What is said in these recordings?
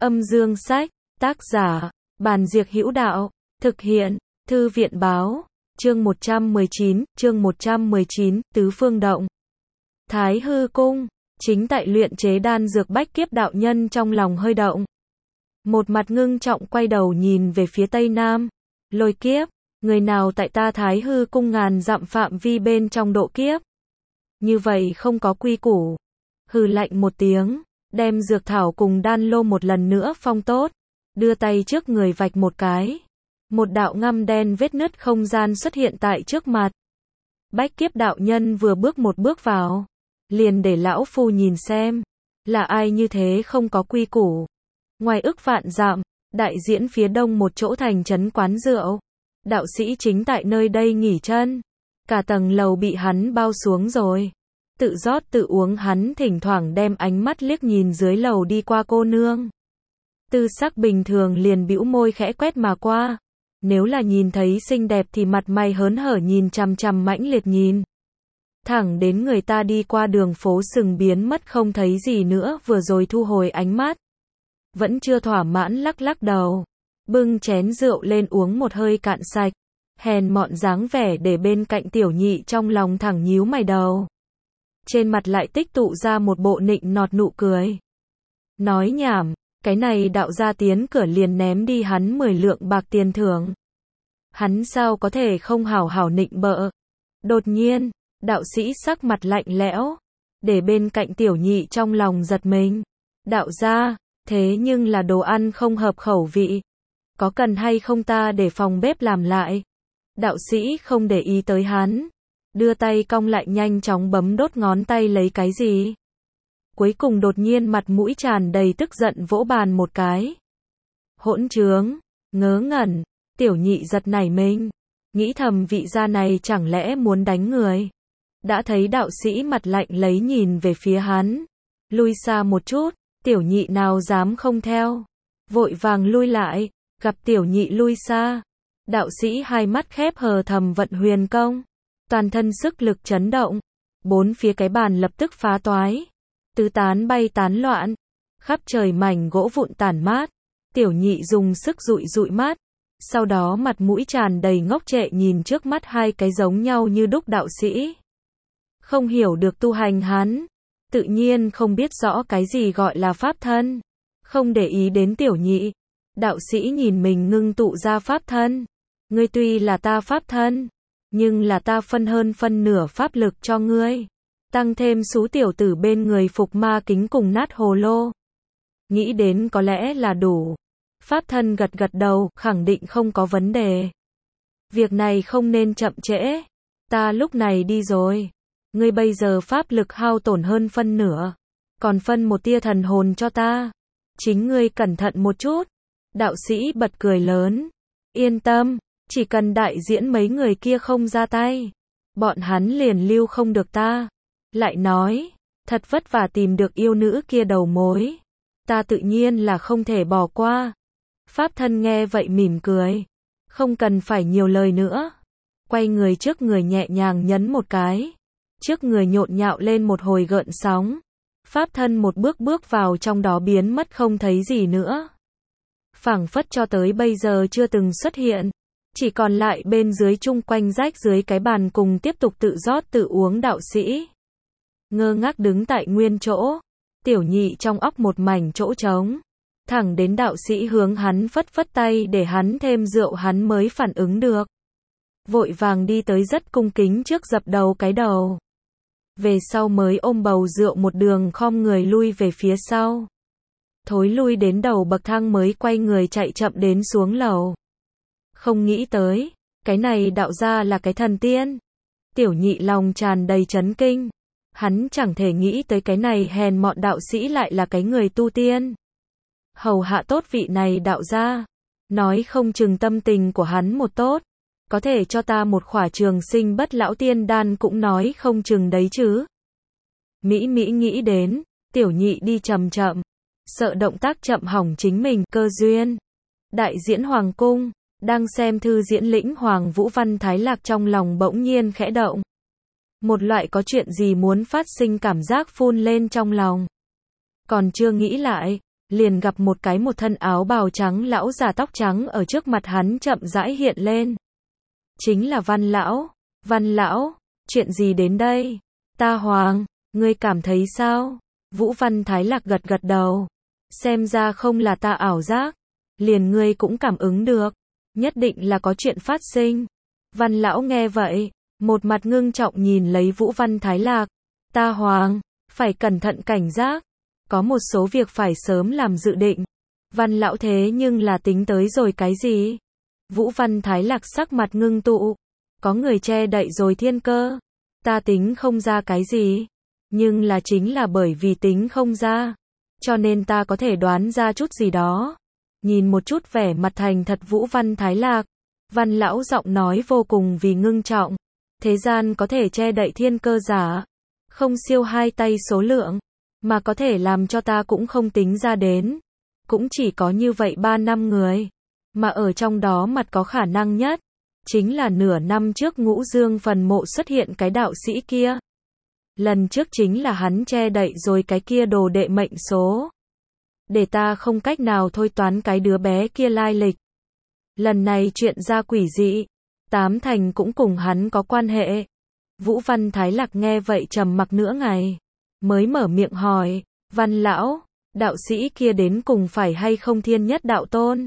Âm dương sách, tác giả, Bàn Diệc Hữu Đạo, thực hiện, Thư viện báo, chương 119, Tứ Phương Động. Thái Hư Cung, chính tại luyện chế đan dược bách kiếp đạo nhân trong lòng hơi động. Một mặt ngưng trọng quay đầu nhìn về phía tây nam, Lôi kiếp, người nào tại ta Thái Hư Cung ngàn dặm phạm vi bên trong độ kiếp. Như vậy không có quy củ. Hừ lạnh một tiếng, đem dược thảo cùng đan lô một lần nữa phong tốt, đưa tay trước người vạch một cái. Một đạo ngăm đen vết nứt không gian xuất hiện tại trước mặt. Bách kiếp đạo nhân vừa bước một bước vào, liền để lão phu nhìn xem, là ai như thế không có quy củ. Ngoài ức vạn dặm, đại diễn phía đông một chỗ thành trấn quán rượu. Đạo sĩ chính tại nơi đây nghỉ chân. Cả tầng lầu bị hắn bao xuống rồi. Tự rót tự uống, hắn thỉnh thoảng đem ánh mắt liếc nhìn dưới lầu đi qua cô nương. Tư sắc bình thường liền bĩu môi khẽ quét mà qua. Nếu là nhìn thấy xinh đẹp thì mặt mày hớn hở nhìn chằm chằm mãnh liệt nhìn. Thẳng đến người ta đi qua đường phố sừng biến mất không thấy gì nữa, vừa rồi thu hồi ánh mắt. Vẫn chưa thỏa mãn lắc lắc đầu. Bưng chén rượu lên uống một hơi cạn sạch. Hèn mọn dáng vẻ để bên cạnh tiểu nhị trong lòng thẳng nhíu mày đầu. Trên mặt lại tích tụ ra một bộ nịnh nọt nụ cười. Nói nhảm, cái này đạo gia tiến cửa liền ném đi hắn 10 lượng bạc tiền thưởng. Hắn sao có thể không hảo hảo nịnh bợ. Đột nhiên, đạo sĩ sắc mặt lạnh lẽo, để bên cạnh tiểu nhị trong lòng giật mình. Đạo gia, thế nhưng là đồ ăn không hợp khẩu vị. Có cần hay không ta để phòng bếp làm lại? Đạo sĩ không để ý tới hắn. Đưa tay cong lại nhanh chóng bấm đốt ngón tay lấy cái gì. Cuối cùng đột nhiên mặt mũi tràn đầy tức giận vỗ bàn một cái. Hỗn trướng, ngớ ngẩn, tiểu nhị giật nảy mình. Nghĩ thầm vị gia này chẳng lẽ muốn đánh người. Đã thấy đạo sĩ mặt lạnh lấy nhìn về phía hắn. Lui xa một chút, tiểu nhị nào dám không theo. Vội vàng lui lại, gặp tiểu nhị lui xa. Đạo sĩ hai mắt khép hờ thầm vận huyền công. Toàn thân sức lực chấn động. Bốn phía cái bàn lập tức phá toái. Tứ tán bay tán loạn. Khắp trời mảnh gỗ vụn tản mát. Tiểu nhị dùng sức dụi dụi mắt. Sau đó mặt mũi tràn đầy ngốc trệ nhìn trước mắt hai cái giống nhau như đúc đạo sĩ. Không hiểu được tu hành hắn. Tự nhiên không biết rõ cái gì gọi là pháp thân. Không để ý đến tiểu nhị. Đạo sĩ nhìn mình ngưng tụ ra pháp thân. Ngươi tuy là ta pháp thân, nhưng là ta phân hơn phân nửa pháp lực cho ngươi. Tăng thêm số tiểu tử bên người phục ma kính cùng nát hồ lô. Nghĩ đến có lẽ là đủ. Pháp thân gật gật đầu, khẳng định không có vấn đề. Việc này không nên chậm trễ. Ta lúc này đi rồi. Ngươi bây giờ pháp lực hao tổn hơn phân nửa. Còn phân một tia thần hồn cho ta. Chính ngươi cẩn thận một chút. Đạo sĩ bật cười lớn. Yên tâm, chỉ cần đại diễn mấy người kia không ra tay. Bọn hắn liền lưu không được ta. Lại nói, thật vất vả tìm được yêu nữ kia đầu mối. Ta tự nhiên là không thể bỏ qua. Pháp thân nghe vậy mỉm cười. Không cần phải nhiều lời nữa. Quay người trước người nhẹ nhàng nhấn một cái. Trước người nhộn nhạo lên một hồi gợn sóng. Pháp thân một bước bước vào trong đó biến mất không thấy gì nữa. Phảng phất cho tới bây giờ chưa từng xuất hiện. Chỉ còn lại bên dưới chung quanh rách dưới cái bàn cùng tiếp tục tự rót tự uống đạo sĩ. Ngơ ngác đứng tại nguyên chỗ. Tiểu nhị trong óc một mảnh chỗ trống. Thẳng đến đạo sĩ hướng hắn phất phất tay để hắn thêm rượu hắn mới phản ứng được. Vội vàng đi tới rất cung kính trước dập đầu cái đầu. Về sau mới ôm bầu rượu một đường khom người lui về phía sau. Thối lui đến đầu bậc thang mới quay người chạy chậm đến xuống lầu. Không nghĩ tới, cái này đạo gia là cái thần tiên. Tiểu nhị lòng tràn đầy chấn kinh. Hắn chẳng thể nghĩ tới cái này hèn mọn đạo sĩ lại là cái người tu tiên. Hầu hạ tốt vị này đạo gia. Nói không chừng tâm tình của hắn một tốt. Có thể cho ta một khỏa trường sinh bất lão tiên đan cũng nói không chừng đấy chứ. Mỹ nghĩ đến, tiểu nhị đi chậm chậm. Sợ động tác chậm hỏng chính mình, cơ duyên. Đại diễn hoàng cung. Đang xem thư diễn lĩnh Hoàng Vũ Văn Thái Lạc trong lòng bỗng nhiên khẽ động. Một loại có chuyện gì muốn phát sinh cảm giác phun lên trong lòng. Còn chưa nghĩ lại, liền gặp một thân áo bào trắng lão già tóc trắng ở trước mặt hắn chậm rãi hiện lên. Chính là Văn lão. Văn lão, chuyện gì đến đây? Ta Hoàng, ngươi cảm thấy sao? Vũ Văn Thái Lạc gật gật đầu. Xem ra không là ta ảo giác. Liền ngươi cũng cảm ứng được. Nhất định là có chuyện phát sinh. Văn lão nghe vậy, một mặt ngưng trọng nhìn lấy Vũ Văn Thái Lạc. Ta Hoàng, phải cẩn thận cảnh giác. Có một số việc phải sớm làm dự định. Văn lão thế nhưng là tính tới rồi cái gì? Vũ Văn Thái Lạc sắc mặt ngưng tụ. Có người che đậy rồi thiên cơ. Ta tính không ra cái gì. Nhưng là chính là bởi vì tính không ra. Cho nên ta có thể đoán ra chút gì đó. Nhìn một chút vẻ mặt thành thật Vũ Văn Thái Lạc. Văn lão giọng nói vô cùng vì ngưng trọng. Thế gian có thể che đậy thiên cơ giả. Không siêu hai tay số lượng. Mà có thể làm cho ta cũng không tính ra đến. Cũng chỉ có như vậy 3 năm người. Mà ở trong đó mặt có khả năng nhất. Chính là nửa năm trước Ngũ Dương phần mộ xuất hiện cái đạo sĩ kia. Lần trước chính là hắn che đậy rồi cái kia đồ đệ mệnh số. Để ta không cách nào thôi toán cái đứa bé kia lai lịch. Lần này chuyện ra quỷ dị. 8 thành cũng cùng hắn có quan hệ. Vũ Văn Thái Lạc nghe vậy trầm mặc nửa ngày. Mới mở miệng hỏi. Văn lão, đạo sĩ kia đến cùng phải hay không Thiên Nhất Đạo Tôn?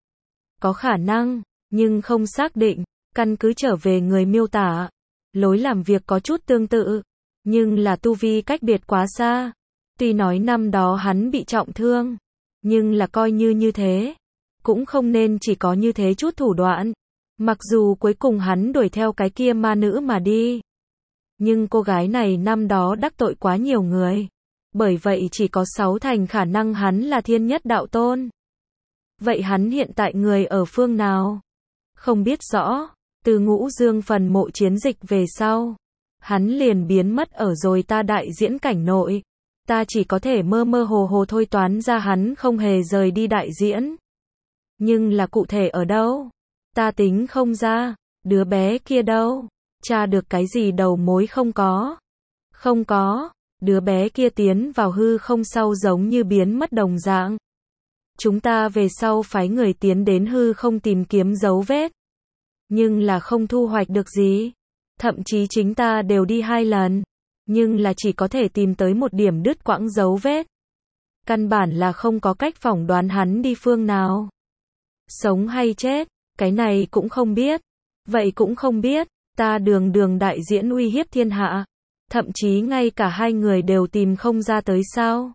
Có khả năng, nhưng không xác định. Căn cứ trở về người miêu tả. Lối làm việc có chút tương tự. Nhưng là tu vi cách biệt quá xa. Tuy nói năm đó hắn bị trọng thương. Nhưng là coi như thế. Cũng không nên chỉ có như thế chút thủ đoạn. Mặc dù cuối cùng hắn đuổi theo cái kia ma nữ mà đi. Nhưng cô gái này năm đó đắc tội quá nhiều người. Bởi vậy chỉ có 6 thành khả năng hắn là Thiên Nhất Đạo Tôn. Vậy hắn hiện tại người ở phương nào? Không biết rõ. Từ Ngũ Dương phần mộ chiến dịch về sau. Hắn liền biến mất ở rồi ta đại diễn cảnh nội. Ta chỉ có thể mơ mơ hồ hồ thôi toán ra hắn không hề rời đi đại diễn. Nhưng là cụ thể ở đâu? Ta tính không ra. Đứa bé kia đâu? Tra được cái gì đầu mối không có? Không có. Đứa bé kia tiến vào hư không sau giống như biến mất đồng dạng. Chúng ta về sau phái người tiến đến hư không tìm kiếm dấu vết. Nhưng là không thu hoạch được gì. Thậm chí chính ta đều đi 2 lần. Nhưng là chỉ có thể tìm tới một điểm đứt quãng dấu vết. Căn bản là không có cách phỏng đoán hắn đi phương nào. Sống hay chết, cái này cũng không biết. Vậy cũng không biết, ta đường đại diễn uy hiếp thiên hạ. Thậm chí ngay cả 2 người đều tìm không ra tới sao.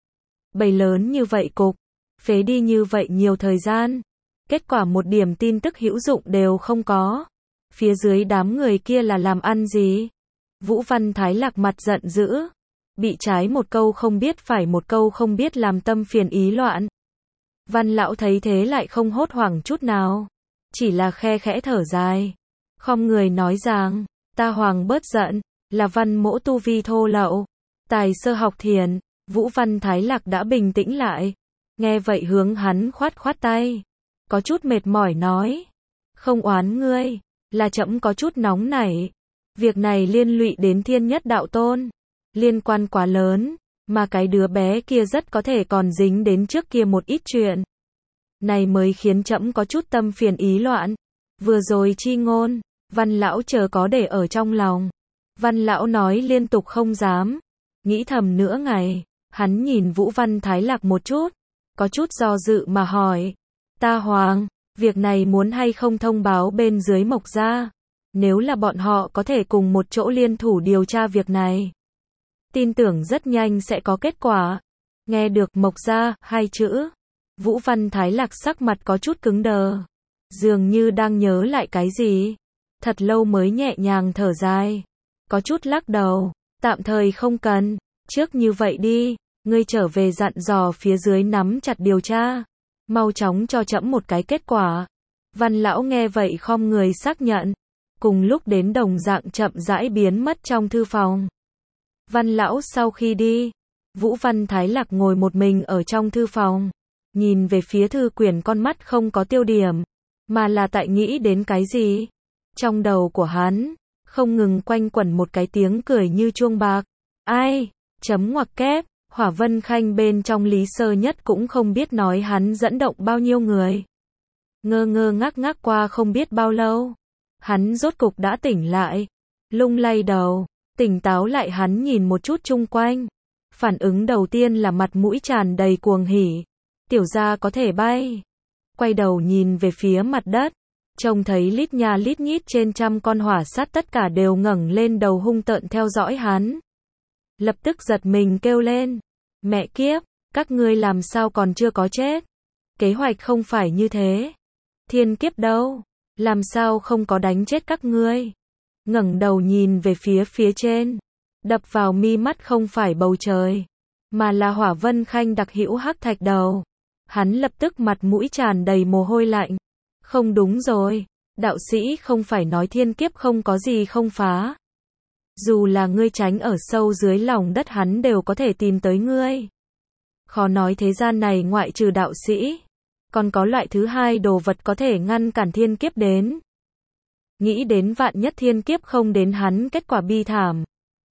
Bầy lớn như vậy cục, phế đi như vậy nhiều thời gian. Kết quả một điểm tin tức hữu dụng đều không có. Phía dưới đám người kia là làm ăn gì? Vũ Văn Thái Lạc mặt giận dữ. Bị trái một câu không biết phải một câu không biết làm tâm phiền ý loạn. Văn lão thấy thế lại không hốt hoảng chút nào. Chỉ là khe khẽ thở dài. Khom người nói rằng, ta Hoàng bớt giận, là Văn mỗ tu vi thô lậu. Tài sơ học thiền. Vũ Văn Thái Lạc đã bình tĩnh lại. Nghe vậy hướng hắn khoát tay. Có chút mệt mỏi nói. Không oán ngươi. Là trẫm có chút nóng nảy. Việc này liên lụy đến Thiên Nhất Đạo Tôn. Liên quan quá lớn. Mà cái đứa bé kia rất có thể còn dính đến trước kia một ít chuyện. Này mới khiến trẫm có chút tâm phiền ý loạn. Vừa rồi chi ngôn. Văn lão chờ có để ở trong lòng. Văn lão nói liên tục không dám. Nghĩ thầm nửa ngày. Hắn nhìn Vũ Văn Thái Lạc một chút. Có chút do dự mà hỏi. Ta Hoàng, việc này muốn hay không thông báo bên dưới Mộc gia? Nếu là bọn họ có thể cùng một chỗ liên thủ điều tra việc này. Tin tưởng rất nhanh sẽ có kết quả. Nghe được Mộc gia 2 chữ. Vũ Văn Thái Lạc sắc mặt có chút cứng đờ. Dường như đang nhớ lại cái gì. Thật lâu mới nhẹ nhàng thở dài. Có chút lắc đầu. Tạm thời không cần. Trước như vậy đi. Ngươi trở về dặn dò phía dưới nắm chặt điều tra. Mau chóng cho trẫm một cái kết quả. Văn lão nghe vậy khom người xác nhận. Cùng lúc đến đồng dạng chậm rãi biến mất trong thư phòng. Văn lão sau khi đi. Vũ Văn Thái Lạc ngồi một mình ở trong thư phòng. Nhìn về phía thư quyển con mắt không có tiêu điểm. Mà là tại nghĩ đến cái gì. Trong đầu của hắn. Không ngừng quanh quẩn một cái tiếng cười như chuông bạc. Ai? Chấm ngoặc kép. Hỏa Vân Khanh bên trong Lý Sơ Nhất cũng không biết nói hắn dẫn động bao nhiêu người. Ngơ ngơ ngác ngác qua không biết bao lâu, hắn rốt cục đã tỉnh lại, lung lay đầu, tỉnh táo lại hắn nhìn một chút chung quanh. Phản ứng đầu tiên là mặt mũi tràn đầy cuồng hỉ. Tiểu gia có thể bay. Quay đầu nhìn về phía mặt đất, trông thấy lít nha lít nhít trên trăm con hỏa sát tất cả đều ngẩng lên đầu hung tợn theo dõi hắn. Lập tức giật mình kêu lên. Mẹ kiếp, các ngươi làm sao còn chưa có chết? Kế hoạch không phải như thế. Thiên kiếp đâu? Làm sao không có đánh chết các ngươi? Ngẩng đầu nhìn về phía trên. Đập vào mi mắt không phải bầu trời, mà là Hỏa Vân Khanh đặc hữu hắc thạch đầu. Hắn lập tức mặt mũi tràn đầy mồ hôi lạnh. Không đúng rồi, đạo sĩ không phải nói thiên kiếp không có gì không phá. Dù là ngươi tránh ở sâu dưới lòng đất hắn đều có thể tìm tới ngươi. Khó nói thế gian này ngoại trừ đạo sĩ, còn có loại thứ hai đồ vật có thể ngăn cản thiên kiếp đến. Nghĩ đến vạn nhất thiên kiếp không đến hắn kết quả bi thảm.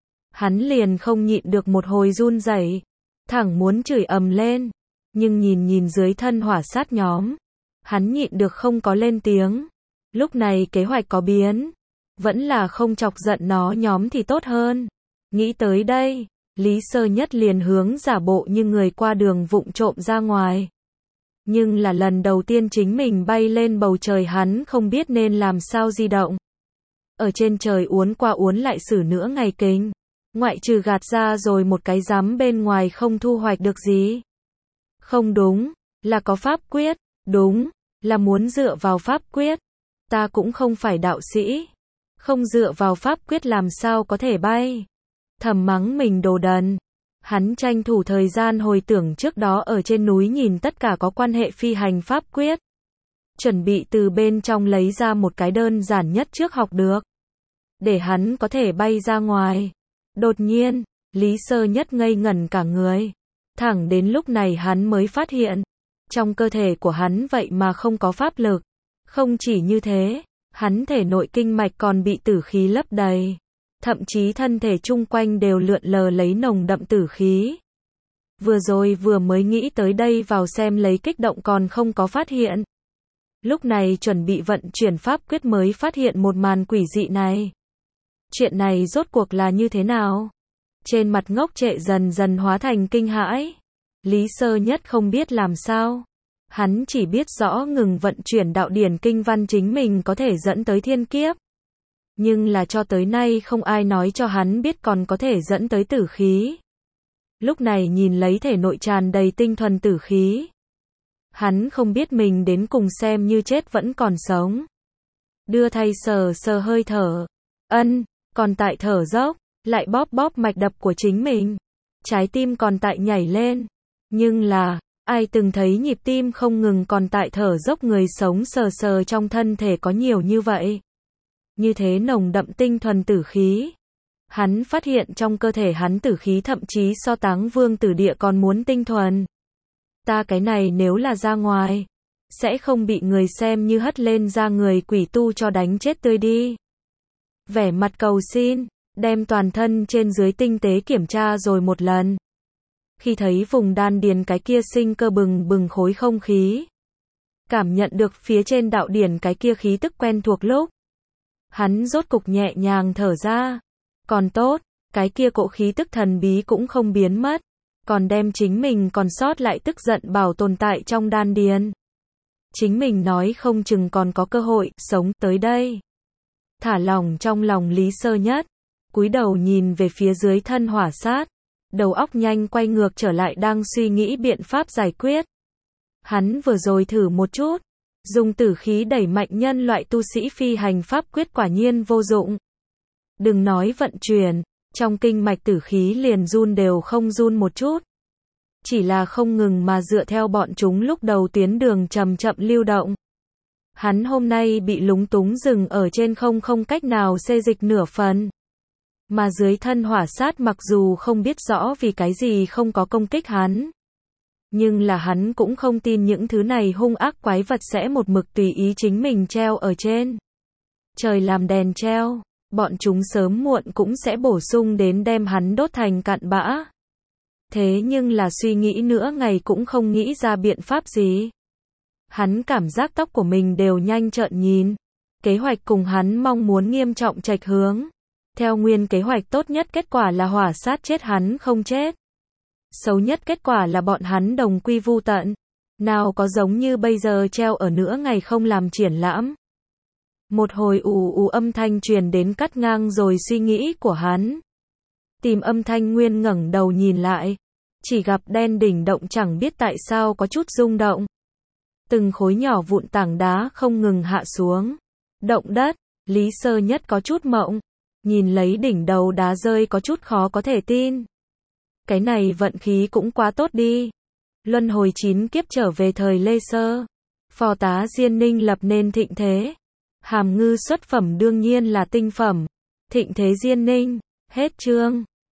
Hắn liền không nhịn được một hồi run rẩy, thẳng muốn chửi ầm lên, nhưng nhìn dưới thân hỏa sát nhóm, hắn nhịn được không có lên tiếng. Lúc này kế hoạch có biến, vẫn là không chọc giận nó nhóm thì tốt hơn. Nghĩ tới đây, Lý Sơ Nhất liền hướng giả bộ như người qua đường vụng trộm ra ngoài. Nhưng là lần đầu tiên chính mình bay lên bầu trời hắn không biết nên làm sao di động. Ở trên trời uốn qua uốn lại xử nửa ngày kinh. Ngoại trừ gạt ra rồi một cái rắm bên ngoài không thu hoạch được gì. Không đúng, là có pháp quyết, đúng, là muốn dựa vào pháp quyết. Ta cũng không phải đạo sĩ, không dựa vào pháp quyết làm sao có thể bay. Thầm mắng mình đồ đần. Hắn tranh thủ thời gian hồi tưởng trước đó ở trên núi nhìn tất cả có quan hệ phi hành pháp quyết. Chuẩn bị từ bên trong lấy ra một cái đơn giản nhất trước học được. Để hắn có thể bay ra ngoài. Đột nhiên, Lý Sơ Nhất ngây ngẩn cả người. Thẳng đến lúc này hắn mới phát hiện, trong cơ thể của hắn vậy mà không có pháp lực. Không chỉ như thế, hắn thể nội kinh mạch còn bị tử khí lấp đầy. Thậm chí thân thể chung quanh đều lượn lờ lấy nồng đậm tử khí. Vừa rồi vừa mới nghĩ tới đây vào xem lấy kích động còn không có phát hiện. Lúc này chuẩn bị vận chuyển pháp quyết mới phát hiện một màn quỷ dị này. Chuyện này rốt cuộc là như thế nào? Trên mặt ngốc trệ dần dần hóa thành kinh hãi. Lý Sơ Nhất không biết làm sao. Hắn chỉ biết rõ ngừng vận chuyển đạo điển kinh văn chính mình có thể dẫn tới thiên kiếp. Nhưng là cho tới nay không ai nói cho hắn biết còn có thể dẫn tới tử khí. Lúc này nhìn lấy thể nội tràn đầy tinh thuần tử khí. Hắn không biết mình đến cùng xem như chết vẫn còn sống. Đưa thay sờ hơi thở. Còn tại thở dốc, lại bóp bóp mạch đập của chính mình. Trái tim còn tại nhảy lên. Nhưng là, ai từng thấy nhịp tim không ngừng còn tại thở dốc người sống sờ trong thân thể có nhiều như vậy. Như thế nồng đậm tinh thuần tử khí. Hắn phát hiện trong cơ thể hắn tử khí thậm chí so Táng Vương Tử Địa còn muốn tinh thuần. Ta cái này nếu là ra ngoài, sẽ không bị người xem như hất lên ra người quỷ tu cho đánh chết tươi đi. Vẻ mặt cầu xin, đem toàn thân trên dưới tinh tế kiểm tra rồi một lần. Khi thấy vùng đan điền cái kia sinh cơ bừng bừng khối không khí, cảm nhận được phía trên đạo điển cái kia khí tức quen thuộc lúc, hắn rốt cục nhẹ nhàng thở ra. Còn tốt, cái kia cỗ khí tức thần bí cũng không biến mất, còn đem chính mình còn sót lại tức giận bảo tồn tại trong đan điền. Chính mình nói không chừng còn có cơ hội sống tới đây. Thả lỏng trong lòng Lý Sơ Nhất, cúi đầu nhìn về phía dưới thân hỏa sát, đầu óc nhanh quay ngược trở lại đang suy nghĩ biện pháp giải quyết. Hắn vừa rồi thử một chút, dùng tử khí đẩy mạnh nhân loại tu sĩ phi hành pháp quyết quả nhiên vô dụng. Đừng nói vận chuyển, trong kinh mạch tử khí liền run đều không run một chút. Chỉ là không ngừng mà dựa theo bọn chúng lúc đầu tuyến đường chậm chậm lưu động. Hắn hôm nay bị lúng túng dừng ở trên không cách nào xê dịch nửa phần. Mà dưới thân hỏa sát mặc dù không biết rõ vì cái gì không có công kích hắn. Nhưng là hắn cũng không tin những thứ này hung ác quái vật sẽ một mực tùy ý chính mình treo ở trên trời làm đèn treo. Bọn chúng sớm muộn cũng sẽ bổ sung đến đem hắn đốt thành cặn bã. Thế nhưng là suy nghĩ nữa ngày cũng không nghĩ ra biện pháp gì. Hắn cảm giác tóc của mình đều nhanh trợn nhìn. Kế hoạch cùng hắn mong muốn nghiêm trọng chệch hướng. Theo nguyên kế hoạch tốt nhất kết quả là hỏa sát chết hắn không chết. Xấu nhất kết quả là bọn hắn đồng quy vu tận. Nào có giống như bây giờ treo ở nửa ngày không làm triển lãm. Một hồi ù ù âm thanh truyền đến cắt ngang rồi suy nghĩ của hắn. Tìm âm thanh nguyên ngẩng đầu nhìn lại. Chỉ gặp đen đỉnh động chẳng biết tại sao có chút rung động. Từng khối nhỏ vụn tảng đá không ngừng hạ xuống. Động đất, Lý Sơ Nhất có chút mộng. Nhìn lấy đỉnh đầu đá rơi có chút khó có thể tin. Cái này vận khí cũng quá tốt đi. Luân hồi 9 kiếp trở về thời Lê Sơ. Phò tá Diên Ninh lập nên thịnh thế. Hàm Ngư xuất phẩm đương nhiên là tinh phẩm. Thịnh thế Diên Ninh. Hết chương.